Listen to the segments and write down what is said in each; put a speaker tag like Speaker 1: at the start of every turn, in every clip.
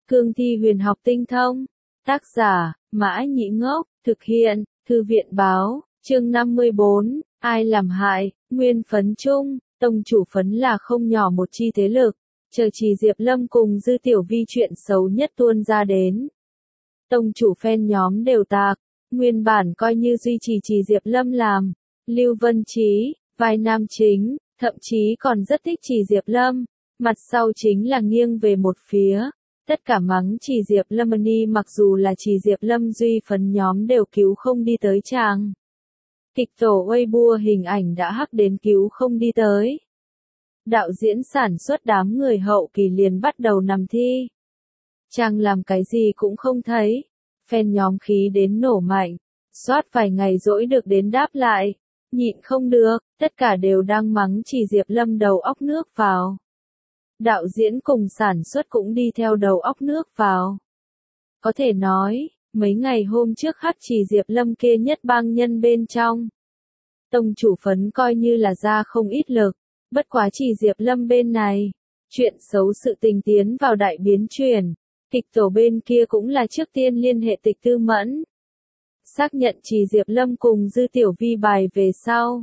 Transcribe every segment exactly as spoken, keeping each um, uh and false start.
Speaker 1: Cương thi huyền học tinh thông. Tác giả, Mã Nhĩ Ngốc, thực hiện, Thư viện báo, chương năm mươi bốn, ai làm hại, Nguyên Phấn Trung, tông chủ Phấn là không nhỏ một chi thế lực, chờ Trì Diệp Lâm cùng Dư Tiểu Vi chuyện xấu nhất tuôn ra đến. Tông chủ fan nhóm đều tạc, nguyên bản coi như duy trì Trì Diệp Lâm làm, Lưu Vân Trí, vai nam chính, thậm chí còn rất thích Trì Diệp Lâm, mặt sau chính là nghiêng về một phía. Tất cả mắng Trì Diệp Lâm ni mặc dù là Trì Diệp Lâm duy Phấn nhóm đều cứu không đi tới chàng. Kịch tổ Weibo hình ảnh đã hắc đến cứu không đi tới. Đạo diễn sản xuất đám người hậu kỳ liền bắt đầu nằm thi. Chàng làm cái gì cũng không thấy. Fan nhóm khí đến nổ mạnh. Soát vài ngày dỗi được đến đáp lại. Nhịn không được, tất cả đều đang mắng Trì Diệp Lâm đầu óc nước vào. Đạo diễn cùng sản xuất cũng đi theo đầu óc nước vào. Có thể nói, mấy ngày hôm trước hắc Trì Diệp Lâm kia nhất bang nhân bên trong. Tông chủ Phấn coi như là ra không ít lực, bất quá Trì Diệp Lâm bên này. Chuyện xấu sự tình tiến vào đại biến chuyển, kịch tổ bên kia cũng là trước tiên liên hệ Tịch Tư Mẫn. Xác nhận Trì Diệp Lâm cùng Dư Tiểu Vi bài về sau.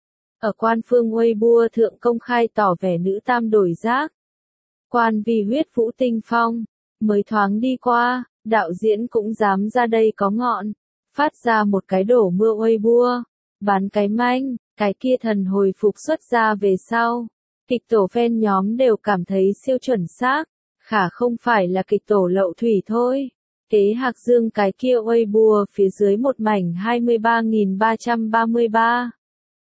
Speaker 1: Ở quan phương Weibo thượng công khai tỏ vẻ nữ tam đổi giác. Quan vì huyết vũ tinh phong, mới thoáng đi qua, đạo diễn cũng dám ra đây có ngọn, phát ra một cái đổ mưa Weibo, bán cái manh, cái kia thần hồi phục xuất ra về sau. Kịch tổ fan nhóm đều cảm thấy siêu chuẩn xác, khả không phải là kịch tổ lậu thủy thôi. Kế Hạc Dương cái kia Weibo phía dưới một mảnh hai mươi ba nghìn ba trăm ba mươi ba.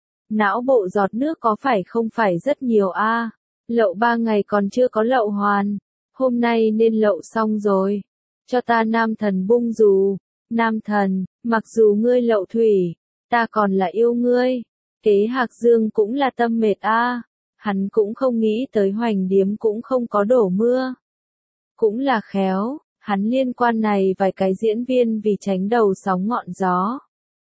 Speaker 1: Não bộ giọt nước có phải không phải rất nhiều a? À? Lậu ba ngày còn chưa có lậu hoàn, hôm nay nên lậu xong rồi. Cho ta nam thần bung dù, nam thần, mặc dù ngươi lậu thủy, ta còn là yêu ngươi. Kế Hạc Dương cũng là tâm mệt a, à. Hắn cũng không nghĩ tới Hoành Điếm cũng không có đổ mưa. Cũng là khéo, hắn liên quan này vài cái diễn viên vì tránh đầu sóng ngọn gió.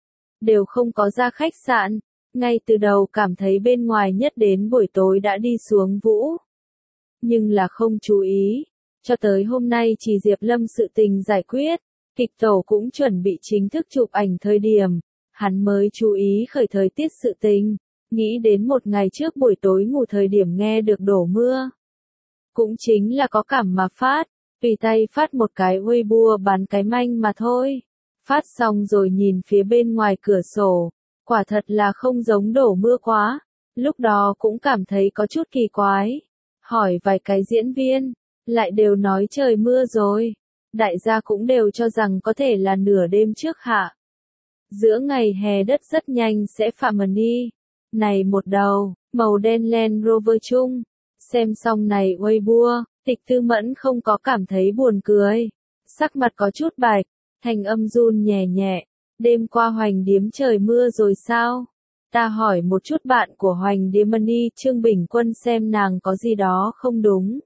Speaker 1: Đều không có ra khách sạn. Ngay từ đầu cảm thấy bên ngoài nhất đến buổi tối đã đi xuống vũ. Nhưng là không chú ý. Cho tới hôm nay Trì Diệp Lâm sự tình giải quyết. Kịch tổ cũng chuẩn bị chính thức chụp ảnh thời điểm. Hắn mới chú ý khởi thời tiết sự tình. Nghĩ đến một ngày trước buổi tối ngủ thời điểm nghe được đổ mưa. Cũng chính là có cảm mà phát. Tùy tay phát một cái Weibo bán cái manh mà thôi. Phát xong rồi nhìn phía bên ngoài cửa sổ. Quả thật là không giống đổ mưa quá, lúc đó cũng cảm thấy có chút kỳ quái. Hỏi vài cái diễn viên, lại đều nói trời mưa rồi. Đại gia cũng đều cho rằng có thể là nửa đêm trước hạ. Giữa ngày hè đất rất nhanh sẽ phạm mần đi. Này một đầu, màu đen Land Rover chung. Xem xong này Weibo, Tịch Tư Mẫn không có cảm thấy buồn cười. Sắc mặt có chút bạch, thanh âm run nhẹ nhẹ. Đêm qua Hoành Điếm trời mưa rồi sao? Ta hỏi một chút bạn của Hoành Điếm Money Trương Bình Quân xem nàng có gì đó không đúng.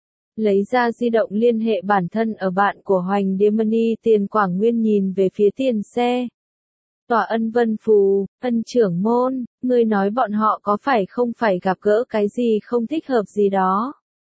Speaker 1: Lấy ra di động liên hệ bản thân ở bạn của Hoành Điếm Money Tiền Quảng Nguyên nhìn về phía tiền xe. Tòa Ân Vân Phù, Ân trưởng môn, ngươi nói bọn họ có phải không phải gặp gỡ cái gì không thích hợp gì đó.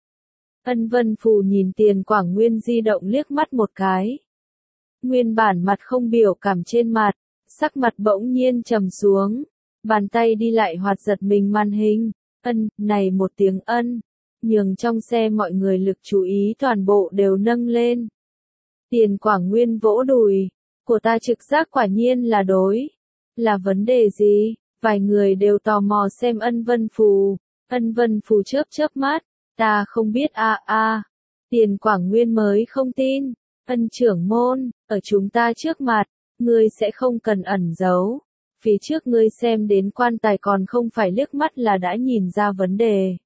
Speaker 1: Ân Vân Phù nhìn Tiền Quảng Nguyên di động liếc mắt một cái. Nguyên bản mặt không biểu cảm trên mặt, sắc mặt bỗng nhiên trầm xuống, bàn tay đi lại hoạt giật mình màn hình, ân, này một tiếng ân, nhường trong xe mọi người lực chú ý toàn bộ đều nâng lên. Tiền Quảng Nguyên vỗ đùi, của ta trực giác quả nhiên là đối, là vấn đề gì, vài người đều tò mò xem Ân Vân Phù, Ân Vân Phù chớp chớp mắt, ta không biết a a, Tiền Quảng Nguyên mới không tin. Ân trưởng môn, ở chúng ta trước mặt, ngươi sẽ không cần ẩn giấu. Phía trước ngươi xem đến quan tài còn không phải liếc mắt là đã nhìn ra vấn đề.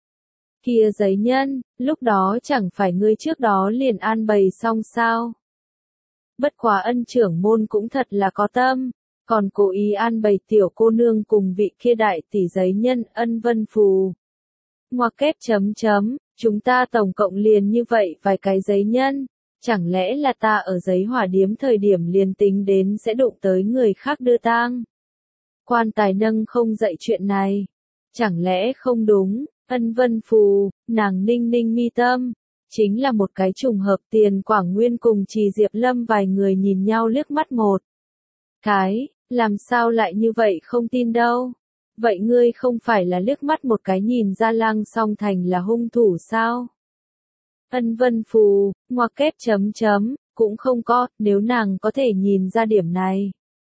Speaker 1: Kia giấy nhân, lúc đó chẳng phải ngươi trước đó liền an bày xong sao. Bất quá Ân trưởng môn cũng thật là có tâm, còn cố ý an bày tiểu cô nương cùng vị kia đại tỷ giấy nhân Ân Vân Phù. Ngoặc kép chấm chấm, chúng ta tổng cộng liền như vậy vài cái giấy nhân. Chẳng lẽ là ta ở giấy hỏa điếm thời điểm liền tính đến sẽ đụng tới người khác đưa tang? Quan tài nâng không dậy chuyện này. Chẳng lẽ không đúng, Ân Vân Phù, nàng ninh ninh mi tâm. Chính là một cái trùng hợp. Tiền Quảng Nguyên cùng Trì Diệp Lâm vài người nhìn nhau liếc mắt một cái, làm sao lại như vậy không tin đâu. Vậy ngươi không phải là liếc mắt một cái nhìn ra Lăng Song Thành là hung thủ sao? Ân Vân Phù, ngoặc kép chấm chấm, cũng không có, nếu nàng có thể nhìn ra điểm này.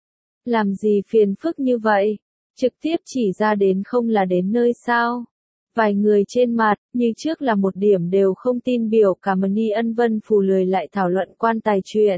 Speaker 1: Làm gì phiền phức như vậy? Trực tiếp chỉ ra đến không là đến nơi sao? Vài người trên mặt, như trước là một điểm đều không tin biểu cảm ni. Ân Vân Phù lười lại thảo luận quan tài chuyện.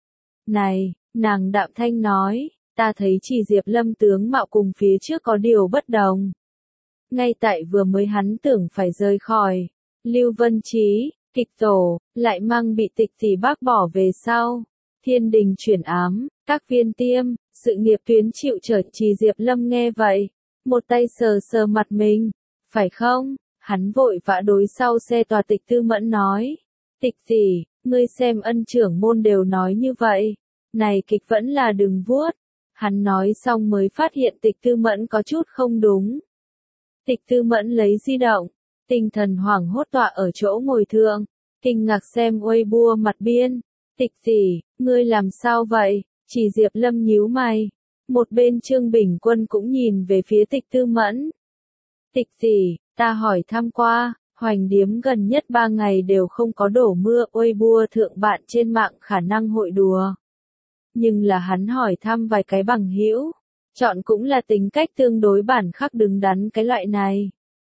Speaker 1: Này, nàng đạm thanh nói, ta thấy Trì Diệp Lâm tướng mạo cùng phía trước có điều bất đồng. Ngay tại vừa mới hắn tưởng phải rời khỏi, Lưu Vân Chí, kịch tổ, lại mang bị tịch tỷ bác bỏ về sau. Thiên đình chuyển ám, các viên tiêm, sự nghiệp tuyến chịu trở. Trì Diệp Lâm nghe vậy, một tay sờ sờ mặt mình, phải không? Hắn vội vã đối sau xe tòa Tịch Tư Mẫn nói, tịch tỷ, ngươi xem ân trưởng môn đều nói như vậy, này kịch vẫn là đừng vuốt. Hắn nói xong mới phát hiện Tịch Tư Mẫn có chút không đúng. Tịch Tư Mẫn lấy di động, tinh thần hoảng hốt tọa ở chỗ ngồi thượng, kinh ngạc xem Weibo mặt biên. Tịch tỷ, ngươi làm sao vậy? Trì Diệp Lâm nhíu mày. Một bên Trương Bình Quân cũng nhìn về phía Tịch Tư Mẫn. Tịch tỷ, ta hỏi thăm qua, Hoành Điếm gần nhất ba ngày đều không có đổ mưa. Weibo thượng bạn trên mạng khả năng hội đùa. Nhưng là hắn hỏi thăm vài cái bằng hữu, chọn cũng là tính cách tương đối bản khắc đứng đắn cái loại này.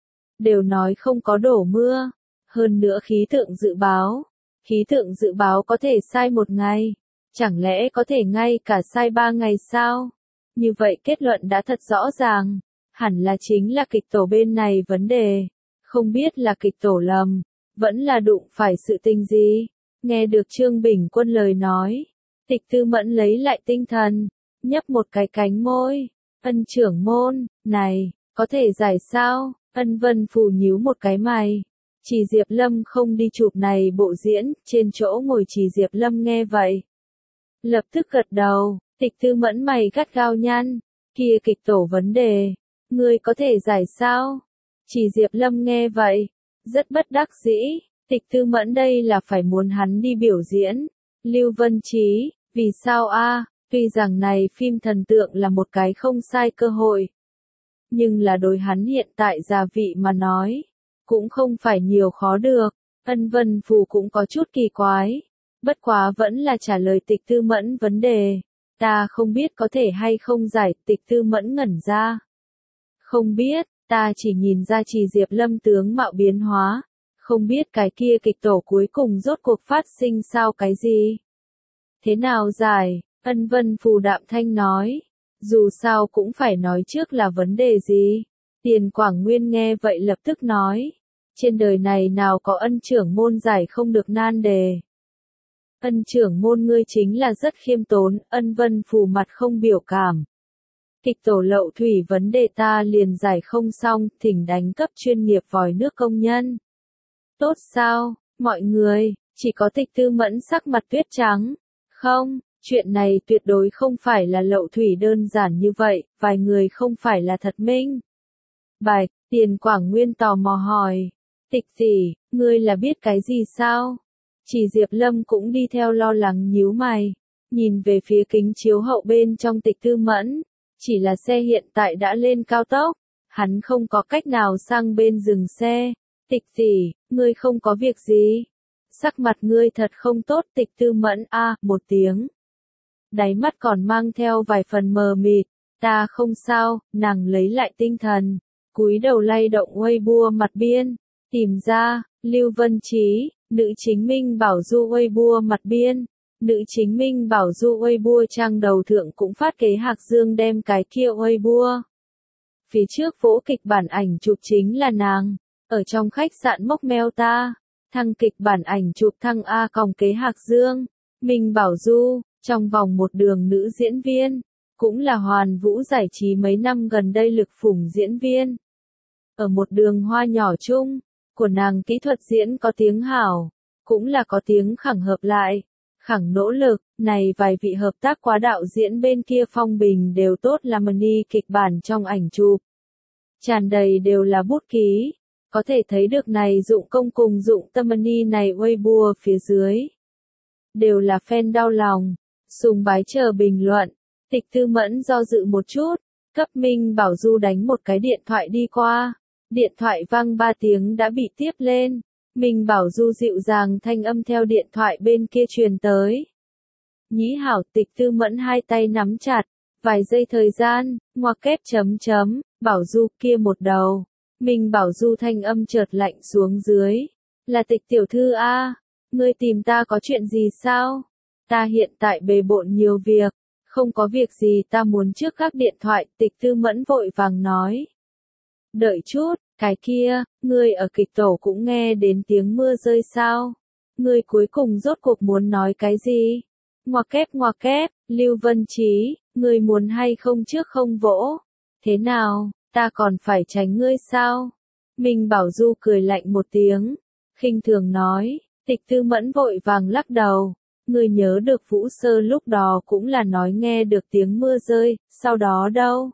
Speaker 1: Đều nói không có đổ mưa, hơn nữa khí tượng dự báo. Khí tượng dự báo có thể sai một ngày, chẳng lẽ có thể ngay cả sai ba ngày sao? Như vậy kết luận đã thật rõ ràng, hẳn là chính là kịch tổ bên này vấn đề. Không biết là kịch tổ lầm, vẫn là đụng phải sự tình gì. Nghe được Trương Bình Quân lời nói, Tịch Tư Mẫn lấy lại tinh thần, nhấp một cái cánh môi. Ân trưởng môn, này, có thể giải sao? Ân Vân Phù nhíu một cái mày. Trì Diệp Lâm không đi chụp này bộ diễn. Trên chỗ ngồi Trì Diệp Lâm nghe vậy, lập tức gật đầu. Tịch Tư Mẫn mày gắt gao nhăn, kia kịch tổ vấn đề, ngươi có thể giải sao? Trì Diệp Lâm nghe vậy, rất bất đắc dĩ. Tịch Tư Mẫn đây là phải muốn hắn đi biểu diễn. Lưu Vân Chí, vì sao a? Tuy rằng này phim thần tượng là một cái không sai cơ hội, nhưng là đối hắn hiện tại gia vị mà nói, cũng không phải nhiều khó được. Ân Vân Phù cũng có chút kỳ quái, bất quá vẫn là trả lời Tịch Tư Mẫn vấn đề. Ta không biết có thể hay không giải. Tịch Tư Mẫn ngẩn ra. Không biết, ta chỉ nhìn ra Trì Diệp Lâm tướng mạo biến hóa, không biết cái kia kịch tổ cuối cùng rốt cuộc phát sinh sao cái gì. Thế nào giải? Ân Vân Phù đạm thanh nói, dù sao cũng phải nói trước là vấn đề gì. Tiền Quảng Nguyên nghe vậy lập tức nói, trên đời này nào có ân trưởng môn giải không được nan đề. Ân trưởng môn ngươi chính là rất khiêm tốn. Ân Vân Phù mặt không biểu cảm. Kịch tổ lậu thủy vấn đề ta liền giải không xong, thỉnh đánh cấp chuyên nghiệp vòi nước công nhân. Tốt sao, mọi người, chỉ có Tịch Tư Mẫn sắc mặt tuyết trắng. Không, chuyện này tuyệt đối không phải là lậu thủy đơn giản như vậy, vài người không phải là thật minh bạch. Tiền Quảng Nguyên tò mò hỏi, Tịch tỷ, ngươi là biết cái gì sao? Trì Diệp Lâm cũng đi theo lo lắng nhíu mày, nhìn về phía kính chiếu hậu bên trong Tịch Tư Mẫn, chỉ là xe hiện tại đã lên cao tốc, hắn không có cách nào sang bên dừng xe. Tịch tỷ, ngươi không có việc gì? Sắc mặt ngươi thật không tốt. Tịch Tư Mẫn a à, một tiếng. Đáy mắt còn mang theo vài phần mờ mịt. Ta không sao. Nàng lấy lại tinh thần, cúi đầu lay động Weibo mặt biên, tìm ra Lưu Vân Chí, nữ chính Minh Bảo Du Weibo mặt biên. Nữ chính Minh Bảo Du Weibo trang đầu thượng cũng phát kế Hạc Dương đem cái kia Weibo. Phía trước vỗ kịch bản ảnh chụp chính là nàng, ở trong khách sạn mốc meo ta. Thăng kịch bản ảnh chụp thăng A còng kế Hạc Dương. Minh Bảo Du, trong vòng một đường nữ diễn viên, cũng là Hoàn Vũ giải trí mấy năm gần đây lực phủng diễn viên. Ở một đường hoa nhỏ chung, của nàng kỹ thuật diễn có tiếng hảo, cũng là có tiếng khẳng hợp lại. Khẳng nỗ lực, này vài vị hợp tác quá đạo diễn bên kia phong bình đều tốt là mani kịch bản trong ảnh chụp. Tràn đầy đều là bút ký, Có thể thấy được này dụng công cùng dụng tâm money này Weibo phía dưới. Đều là fan đau lòng, sùng bái chờ bình luận. Tịch Tư Mẫn do dự một chút, cấp Minh Bảo Du đánh một cái điện thoại đi qua. Điện thoại vang ba tiếng đã bị tiếp lên. Minh Bảo Du dịu dàng thanh âm theo điện thoại bên kia truyền tới. Nhĩ hảo. Tịch Tư Mẫn hai tay nắm chặt, vài giây thời gian, ngoặc kép chấm chấm, Bảo Du kia một đầu. Minh Bảo Du thanh âm chợt lạnh xuống dưới. Là Tịch tiểu thư a, ngươi tìm ta có chuyện gì sao? Ta hiện tại bề bộn nhiều việc, không có việc gì ta muốn trước gác điện thoại. Tịch Tư Mẫn vội vàng nói. Đợi chút, cái kia, ngươi ở kịch tổ cũng nghe đến tiếng mưa rơi sao? Ngươi cuối cùng rốt cuộc muốn nói cái gì? Ngoặc kép ngoặc kép, Lưu Vân Trí, ngươi muốn hay không trước không vỗ? Thế nào, ta còn phải tránh ngươi sao? Minh Bảo Du cười lạnh một tiếng, khinh thường nói. Tịch Tư Mẫn vội vàng lắc đầu. Ngươi nhớ được Vũ Sơ lúc đó cũng là nói nghe được tiếng mưa rơi, sau đó đâu?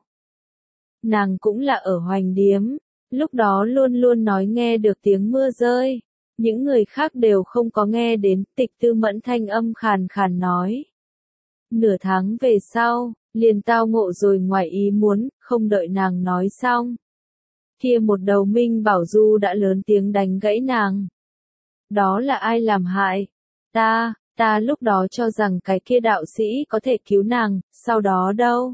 Speaker 1: Nàng cũng là ở Hoành Điếm, lúc đó luôn luôn nói nghe được tiếng mưa rơi. Những người khác đều không có nghe đến. Tịch Tư Mẫn thanh âm khàn khàn nói. Nửa tháng về sau, liền tao ngộ rồi ngoài ý muốn, không đợi nàng nói xong. Kia một đầu Minh Bảo Du đã lớn tiếng đánh gãy nàng. Đó là ai làm hại? Ta, ta lúc đó cho rằng cái kia đạo sĩ có thể cứu nàng, sau đó đâu?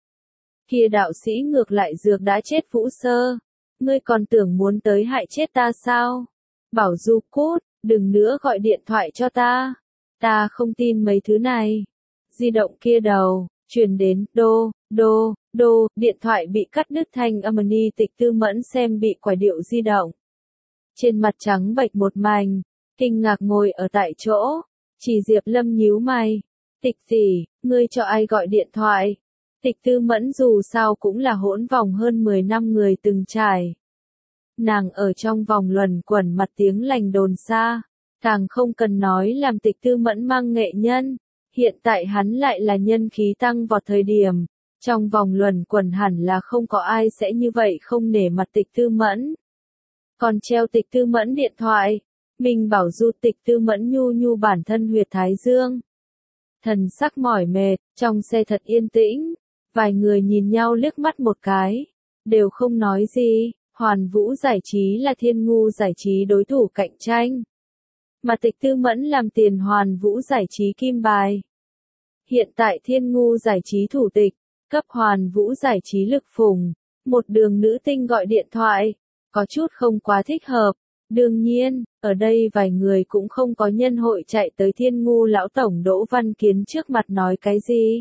Speaker 1: Kia đạo sĩ ngược lại dược đã chết Vũ Sơ. Ngươi còn tưởng muốn tới hại chết ta sao? Bảo Du cút, đừng nữa gọi điện thoại cho ta. Ta không tin mấy thứ này. Di động kia đầu, truyền đến, đô, đô, đô, điện thoại bị cắt đứt thanh âm ni. Tịch Tư Mẫn xem bị quải điệu di động. Trên mặt trắng bệch một mảnh, kinh ngạc ngồi ở tại chỗ. Chỉ Diệp Lâm nhíu mày. Tịch tỷ, ngươi cho ai gọi điện thoại? Tịch Tư Mẫn dù sao cũng là hỗn vòng hơn mười năm người từng trải. Nàng ở trong vòng luẩn quẩn mặt tiếng lành đồn xa, càng không cần nói làm Tịch Tư Mẫn mang nghệ nhân. Hiện tại hắn lại là nhân khí tăng vọt thời điểm, trong vòng luẩn quẩn hẳn là không có ai sẽ như vậy không nể mặt Tịch Tư Mẫn. Còn treo Tịch Tư Mẫn điện thoại, Minh Bảo Du. Tịch Tư Mẫn nhu nhu bản thân huyệt thái dương. Thần sắc mỏi mệt, trong xe thật yên tĩnh, vài người nhìn nhau liếc mắt một cái, đều không nói gì. Hoàn Vũ Giải Trí là Thiên Ngu Giải Trí đối thủ cạnh tranh, mà Tịch Tư Mẫn làm tiền Hoàn Vũ Giải Trí kim bài. Hiện tại Thiên Ngu Giải Trí thủ tịch, cấp Hoàn Vũ Giải Trí lực phủng, một đường nữ tinh gọi điện thoại, có chút không quá thích hợp. Đương nhiên, ở đây vài người cũng không có nhân hội chạy tới Thiên Ngu lão tổng Đỗ Văn Kiến trước mặt nói cái gì.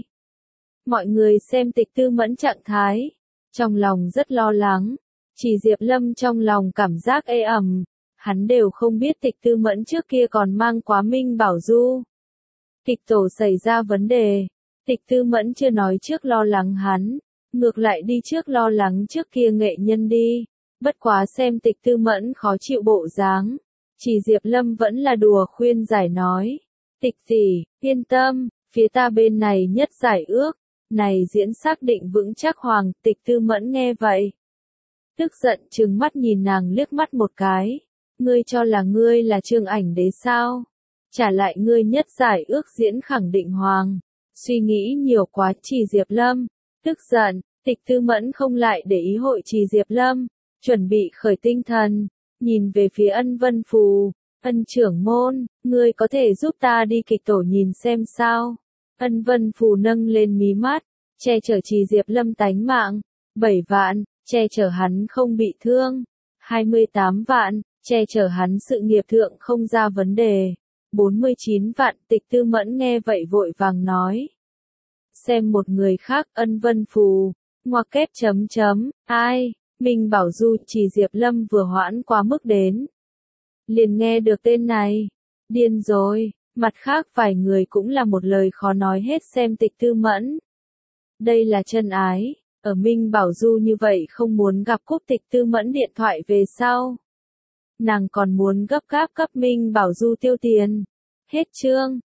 Speaker 1: Mọi người xem Tịch Tư Mẫn trạng thái, trong lòng rất lo lắng. Chỉ Diệp Lâm trong lòng cảm giác ê ẩm, hắn đều không biết Tịch Tư Mẫn trước kia còn mang quá Minh Bảo Du. Kịch tổ xảy ra vấn đề, Tịch Tư Mẫn chưa nói trước lo lắng hắn, ngược lại đi trước lo lắng trước kia nghệ nhân đi. Bất quá xem Tịch Tư Mẫn khó chịu bộ dáng, chỉ Diệp Lâm vẫn là đùa khuyên giải nói. Tịch tỷ, yên tâm, phía ta bên này nhất giải ước, này diễn xác định vững chắc hoàng. Tịch Tư Mẫn nghe vậy, tức giận trừng mắt nhìn nàng liếc mắt một cái. Ngươi cho là ngươi là Trương Ảnh Đế sao? Trả lại ngươi nhất giải ước diễn khẳng định hoàng. Suy nghĩ nhiều quá. Chỉ Diệp Lâm, tức giận. Tịch Tư Mẫn không lại để ý hội Chỉ Diệp Lâm, chuẩn bị khởi tinh thần, nhìn về phía Ân Vân Phù. Ân trưởng môn, ngươi có thể giúp ta đi kịch tổ nhìn xem sao? Ân Vân Phù nâng lên mí mắt, che chở Chỉ Diệp Lâm tánh mạng. bảy vạn, che chở hắn không bị thương. hai mươi tám vạn, che chở hắn sự nghiệp thượng không ra vấn đề. bốn mươi chín vạn. Tịch Tư Mẫn nghe vậy vội vàng nói. Xem một người khác. Ân Vân Phù, ngoặc kép chấm chấm, ai? Minh Bảo Du. Chỉ Diệp Lâm vừa hoãn quá mức đến, liền nghe được tên này, điên rồi. Mặt khác vài người cũng là một lời khó nói hết xem Tịch Tư Mẫn. Đây là chân ái, ở Minh Bảo Du như vậy không muốn gặp cúp Tịch Tư Mẫn điện thoại về sau. Nàng còn muốn gấp gáp cấp Minh Bảo Du tiêu tiền. Hết chương.